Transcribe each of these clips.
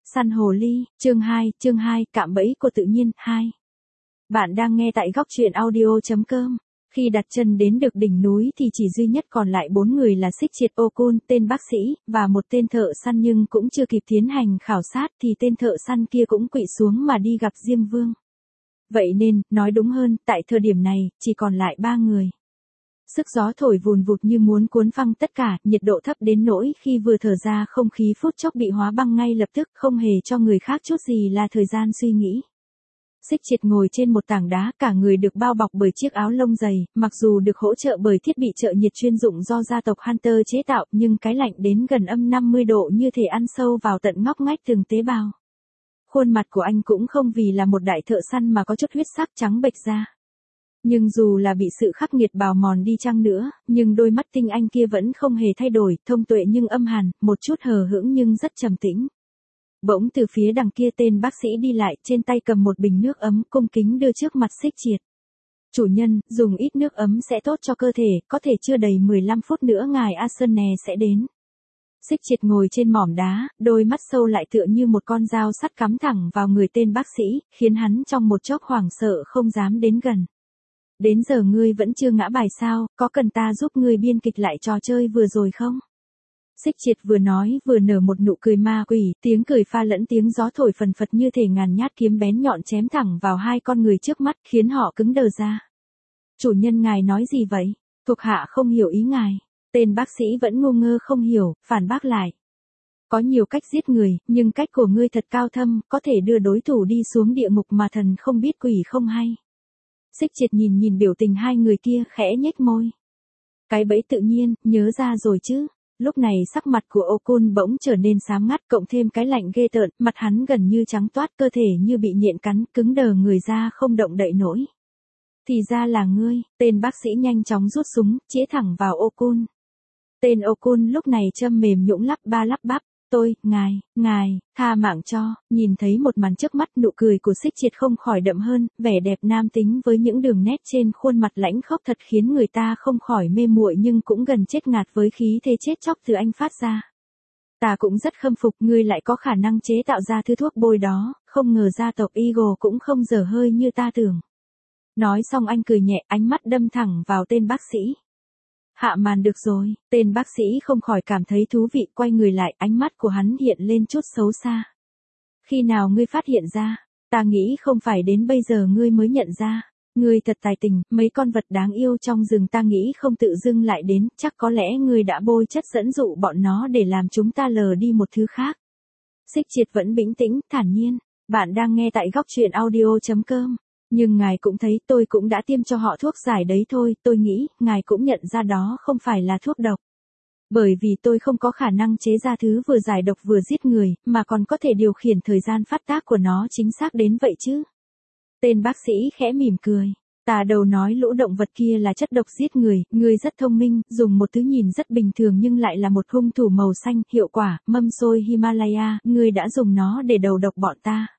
Săn hồ ly, chương 2, cạm bẫy của tự nhiên, 2. Bạn đang nghe tại góc truyện audio.com. Khi đặt chân đến được đỉnh núi thì chỉ duy nhất còn lại 4 người là Xích Triệt, Okun, tên bác sĩ, và một tên thợ săn, nhưng cũng chưa kịp tiến hành khảo sát thì tên thợ săn kia cũng quỵ xuống mà đi gặp Diêm Vương. Vậy nên, nói đúng hơn, tại thời điểm này, chỉ còn lại 3 người. Sức gió thổi vùn vụt như muốn cuốn phăng tất cả, nhiệt độ thấp đến nỗi khi vừa thở ra không khí phút chốc bị hóa băng ngay lập tức, không hề cho người khác chút gì là thời gian suy nghĩ. Xích Triệt ngồi trên một tảng đá, cả người được bao bọc bởi chiếc áo lông dày, mặc dù được hỗ trợ bởi thiết bị trợ nhiệt chuyên dụng do gia tộc Hunter chế tạo, nhưng cái lạnh đến gần âm 50 độ như thể ăn sâu vào tận ngóc ngách từng tế bào. Khuôn mặt của anh cũng không vì là một đại thợ săn mà có chút huyết sắc trắng bệch ra. Nhưng dù là bị sự khắc nghiệt bào mòn đi chăng nữa, nhưng đôi mắt tinh anh kia vẫn không hề thay đổi, thông tuệ nhưng âm hàn, một chút hờ hững nhưng rất trầm tĩnh. Bỗng từ phía đằng kia tên bác sĩ đi lại, trên tay cầm một bình nước ấm, cung kính đưa trước mặt Xích Triệt. Chủ nhân, dùng ít nước ấm sẽ tốt cho cơ thể, có thể chưa đầy 15 phút nữa ngài Aserne sẽ đến. Xích Triệt ngồi trên mỏm đá, đôi mắt sâu lại tựa như một con dao sắt cắm thẳng vào người tên bác sĩ, khiến hắn trong một chốc hoảng sợ không dám đến gần. Đến giờ ngươi vẫn chưa ngã bài sao, có cần ta giúp ngươi biên kịch lại trò chơi vừa rồi không? Xích Triệt vừa nói vừa nở một nụ cười ma quỷ, tiếng cười pha lẫn tiếng gió thổi phần phật như thể ngàn nhát kiếm bén nhọn chém thẳng vào hai con người trước mắt, khiến họ cứng đờ ra. Chủ nhân ngài nói gì vậy? Thuộc hạ không hiểu ý ngài. Tên bác sĩ vẫn ngu ngơ không hiểu, phản bác lại. Có nhiều cách giết người, nhưng cách của ngươi thật cao thâm, có thể đưa đối thủ đi xuống địa ngục mà thần không biết quỷ không hay. Xích Triệt nhìn biểu tình hai người kia, khẽ nhếch môi. Cái bẫy tự nhiên, nhớ ra rồi chứ. Lúc này sắc mặt của Okun bỗng trở nên xám ngắt, cộng thêm cái lạnh ghê tợn, mặt hắn gần như trắng toát, cơ thể như bị nhện cắn, cứng đờ người ra không động đậy nổi. Thì ra là ngươi, tên bác sĩ nhanh chóng rút súng, chĩa thẳng vào Okun. Tên Okun lúc này châm mềm nhũn lắp bắp. Ngài, tha mạng cho. Nhìn thấy một màn trước mắt, nụ cười của Xích Triệt không khỏi đậm hơn, vẻ đẹp nam tính với những đường nét trên khuôn mặt lãnh khốc thật khiến người ta không khỏi mê muội, nhưng cũng gần chết ngạt với khí thế chết chóc từ anh phát ra. Ta cũng rất khâm phục ngươi lại có khả năng chế tạo ra thứ thuốc bôi đó, không ngờ gia tộc Eagle cũng không dở hơi như ta tưởng. Nói xong anh cười nhẹ, ánh mắt đâm thẳng vào tên bác sĩ. Hạ màn được rồi, tên bác sĩ không khỏi cảm thấy thú vị, quay người lại, ánh mắt của hắn hiện lên chút xấu xa. Khi nào ngươi phát hiện ra? Ta nghĩ không phải đến bây giờ ngươi mới nhận ra. Ngươi thật tài tình, mấy con vật đáng yêu trong rừng ta nghĩ không tự dưng lại đến, chắc có lẽ ngươi đã bôi chất dẫn dụ bọn nó để làm chúng ta lờ đi một thứ khác. Xích Triệt vẫn bình tĩnh, thản nhiên. Bạn đang nghe tại góc truyện audio.com. Nhưng ngài cũng thấy tôi cũng đã tiêm cho họ thuốc giải đấy thôi, tôi nghĩ, ngài cũng nhận ra đó không phải là thuốc độc. Bởi vì tôi không có khả năng chế ra thứ vừa giải độc vừa giết người, mà còn có thể điều khiển thời gian phát tác của nó chính xác đến vậy chứ. Tên bác sĩ khẽ mỉm cười. Ta đầu nói lũ động vật kia là chất độc giết người, ngươi rất thông minh, dùng một thứ nhìn rất bình thường nhưng lại là một hung thủ màu xanh, hiệu quả, mâm xôi Himalaya, ngươi đã dùng nó để đầu độc bọn ta.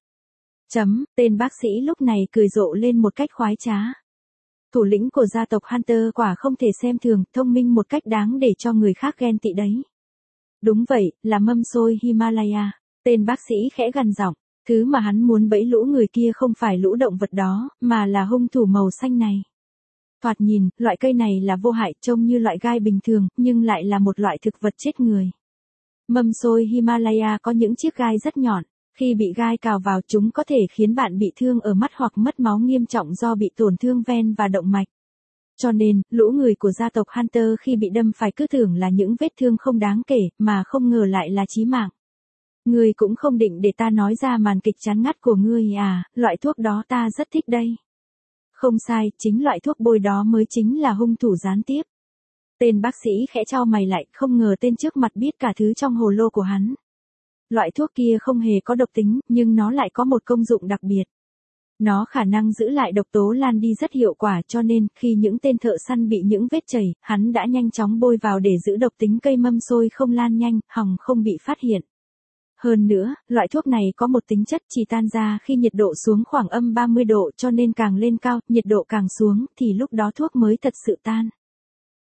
Tên bác sĩ lúc này cười rộ lên một cách khoái trá. Thủ lĩnh của gia tộc Hunter quả không thể xem thường, thông minh một cách đáng để cho người khác ghen tị đấy. Đúng vậy, là mâm xôi Himalaya. Tên bác sĩ khẽ gằn giọng, thứ mà hắn muốn bẫy lũ người kia không phải lũ động vật đó, mà là hung thủ màu xanh này. Thoạt nhìn, loại cây này là vô hại, trông như loại gai bình thường, nhưng lại là một loại thực vật chết người. Mâm xôi Himalaya có những chiếc gai rất nhọn. Khi bị gai cào vào chúng có thể khiến bạn bị thương ở mắt hoặc mất máu nghiêm trọng do bị tổn thương ven và động mạch. Cho nên, lũ người của gia tộc Hunter khi bị đâm phải cứ tưởng là những vết thương không đáng kể, mà không ngờ lại là chí mạng. Ngươi cũng không định để ta nói ra màn kịch chán ngắt của ngươi à, loại thuốc đó ta rất thích đây. Không sai, chính loại thuốc bôi đó mới chính là hung thủ gián tiếp. Tên bác sĩ khẽ chau mày lại, không ngờ tên trước mặt biết cả thứ trong hồ lô của hắn. Loại thuốc kia không hề có độc tính, nhưng nó lại có một công dụng đặc biệt. Nó khả năng giữ lại độc tố lan đi rất hiệu quả, cho nên, khi những tên thợ săn bị những vết chảy, hắn đã nhanh chóng bôi vào để giữ độc tính cây mâm xôi không lan nhanh, hòng không bị phát hiện. Hơn nữa, loại thuốc này có một tính chất chỉ tan ra khi nhiệt độ xuống khoảng âm 30 độ, cho nên càng lên cao, nhiệt độ càng xuống, thì lúc đó thuốc mới thật sự tan.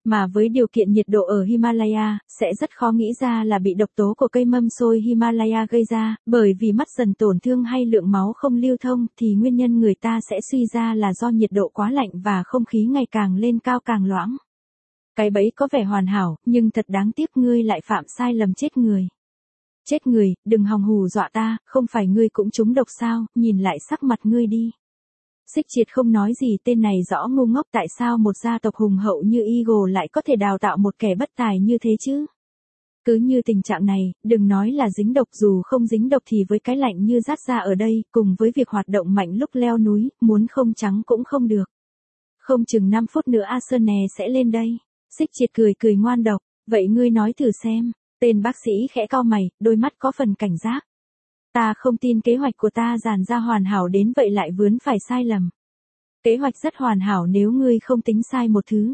Mà với điều kiện nhiệt độ ở Himalaya, sẽ rất khó nghĩ ra là bị độc tố của cây mâm xôi Himalaya gây ra, bởi vì mắt dần tổn thương hay lượng máu không lưu thông thì nguyên nhân người ta sẽ suy ra là do nhiệt độ quá lạnh và không khí ngày càng lên cao càng loãng. Cái bẫy có vẻ hoàn hảo, nhưng thật đáng tiếc ngươi lại phạm sai lầm chết người. Chết người, đừng hòng hù dọa ta, không phải ngươi cũng trúng độc sao, nhìn lại sắc mặt ngươi đi. Xích Triệt không nói gì, tên này rõ ngu ngốc, tại sao một gia tộc hùng hậu như Eagle lại có thể đào tạo một kẻ bất tài như thế chứ? Cứ như tình trạng này, đừng nói là dính độc, dù không dính độc thì với cái lạnh như rát ra ở đây, cùng với việc hoạt động mạnh lúc leo núi, muốn không trắng cũng không được. Không chừng 5 phút nữa Arsenal sẽ lên đây. Xích Triệt cười cười ngoan độc, vậy ngươi nói thử xem. Tên bác sĩ khẽ cau mày, đôi mắt có phần cảnh giác. Ta không tin kế hoạch của ta dàn ra hoàn hảo đến vậy lại vướng phải sai lầm. Kế hoạch rất hoàn hảo nếu ngươi không tính sai một thứ.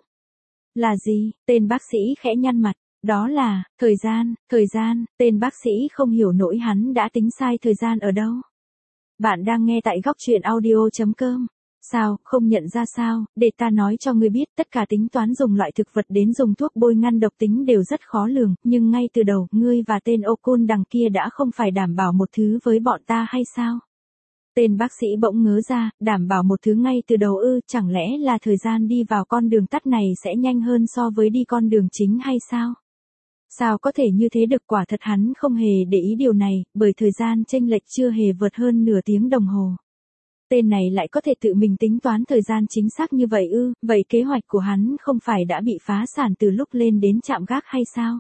Là gì? Tên bác sĩ khẽ nhăn mặt. Đó là, thời gian, tên bác sĩ không hiểu nổi hắn đã tính sai thời gian ở đâu. Bạn đang nghe tại góc truyện audio.com. Sao, không nhận ra sao, để ta nói cho ngươi biết, tất cả tính toán dùng loại thực vật đến dùng thuốc bôi ngăn độc tính đều rất khó lường, nhưng ngay từ đầu, ngươi và tên Okun đằng kia đã không phải đảm bảo một thứ với bọn ta hay sao? Tên bác sĩ bỗng ngớ ra, đảm bảo một thứ ngay từ đầu ư, chẳng lẽ là thời gian đi vào con đường tắt này sẽ nhanh hơn so với đi con đường chính hay sao? Sao có thể như thế được, quả thật hắn không hề để ý điều này, bởi thời gian chênh lệch chưa hề vượt hơn nửa tiếng đồng hồ. Tên này lại có thể tự mình tính toán thời gian chính xác như vậy ư, vậy kế hoạch của hắn không phải đã bị phá sản từ lúc lên đến trạm gác hay sao?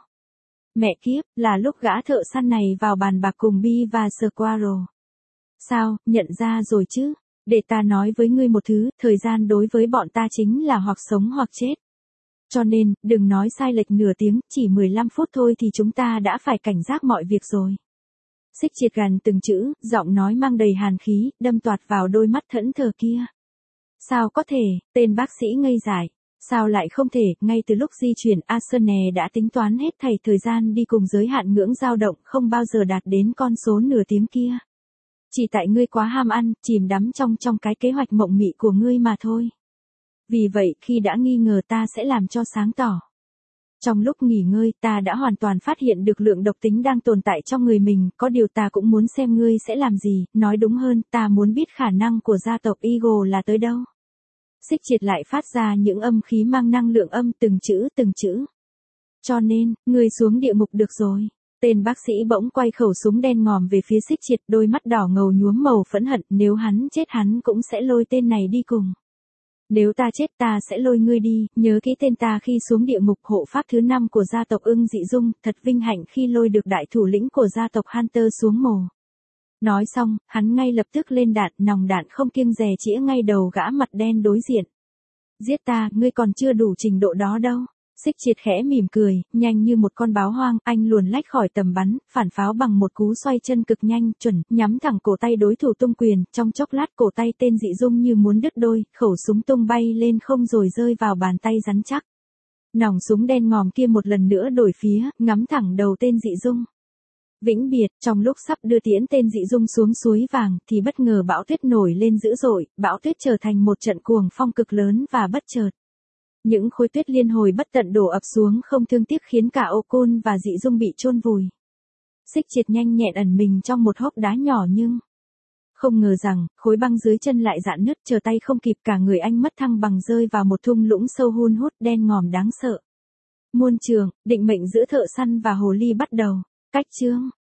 Mẹ kiếp, là lúc gã thợ săn này vào bàn bạc cùng Bi và Squirrel. Sao, nhận ra rồi chứ? Để ta nói với ngươi một thứ, thời gian đối với bọn ta chính là hoặc sống hoặc chết. Cho nên, đừng nói sai lệch nửa tiếng, chỉ 15 phút thôi thì chúng ta đã phải cảnh giác mọi việc rồi. Xích Triệt gằn từng chữ, giọng nói mang đầy hàn khí, đâm toạt vào đôi mắt thẫn thờ kia. Sao có thể? Tên bác sĩ ngây dại. Sao lại không thể? Ngay từ lúc di chuyển, Arsenal đã tính toán hết thảy thời gian đi cùng giới hạn ngưỡng dao động, không bao giờ đạt đến con số nửa tiếng kia. Chỉ tại ngươi quá ham ăn, chìm đắm trong cái kế hoạch mộng mị của ngươi mà thôi. Vì vậy, khi đã nghi ngờ ta sẽ làm cho sáng tỏ. Trong lúc nghỉ ngơi, ta đã hoàn toàn phát hiện được lượng độc tính đang tồn tại trong người mình, có điều ta cũng muốn xem ngươi sẽ làm gì, nói đúng hơn, ta muốn biết khả năng của gia tộc Eagle là tới đâu. Xích Triệt lại phát ra những âm khí mang năng lượng âm, từng chữ. Cho nên, ngươi xuống địa ngục được rồi. Tên bác sĩ bỗng quay khẩu súng đen ngòm về phía Xích Triệt, đôi mắt đỏ ngầu nhuốm màu phẫn hận, nếu hắn chết hắn cũng sẽ lôi tên này đi cùng. Nếu ta chết ta sẽ lôi ngươi đi, nhớ kỹ tên ta khi xuống địa ngục, hộ pháp thứ 5 của gia tộc Ưng Dị Dung, thật vinh hạnh khi lôi được đại thủ lĩnh của gia tộc Hunter xuống mồ. Nói xong, hắn ngay lập tức lên đạn, nòng đạn không kiêng dè chĩa ngay đầu gã mặt đen đối diện. Giết ta, ngươi còn chưa đủ trình độ đó đâu. Xích Triệt khẽ mỉm cười, nhanh như một con báo hoang, anh luồn lách khỏi tầm bắn, phản pháo bằng một cú xoay chân cực nhanh, chuẩn, nhắm thẳng cổ tay đối thủ tung quyền, trong chốc lát cổ tay tên Dị Dung như muốn đứt đôi, khẩu súng tung bay lên không rồi rơi vào bàn tay rắn chắc. Nòng súng đen ngòm kia một lần nữa đổi phía, ngắm thẳng đầu tên Dị Dung. Vĩnh biệt, trong lúc sắp đưa tiễn tên Dị Dung xuống suối vàng, thì bất ngờ bão tuyết nổi lên dữ dội, bão tuyết trở thành một trận cuồng phong cực lớn và bất chợt. Những khối tuyết liên hồi bất tận đổ ập xuống không thương tiếc khiến cả Okun và Dị Dung bị chôn vùi. Xích Triệt nhanh nhẹn ẩn mình trong một hốc đá nhỏ nhưng không ngờ rằng, khối băng dưới chân lại rạn nứt, chờ tay không kịp cả người anh mất thăng bằng rơi vào một thung lũng sâu hun hút đen ngòm đáng sợ. Muôn trường, định mệnh giữa thợ săn và hồ ly bắt đầu. Cách chương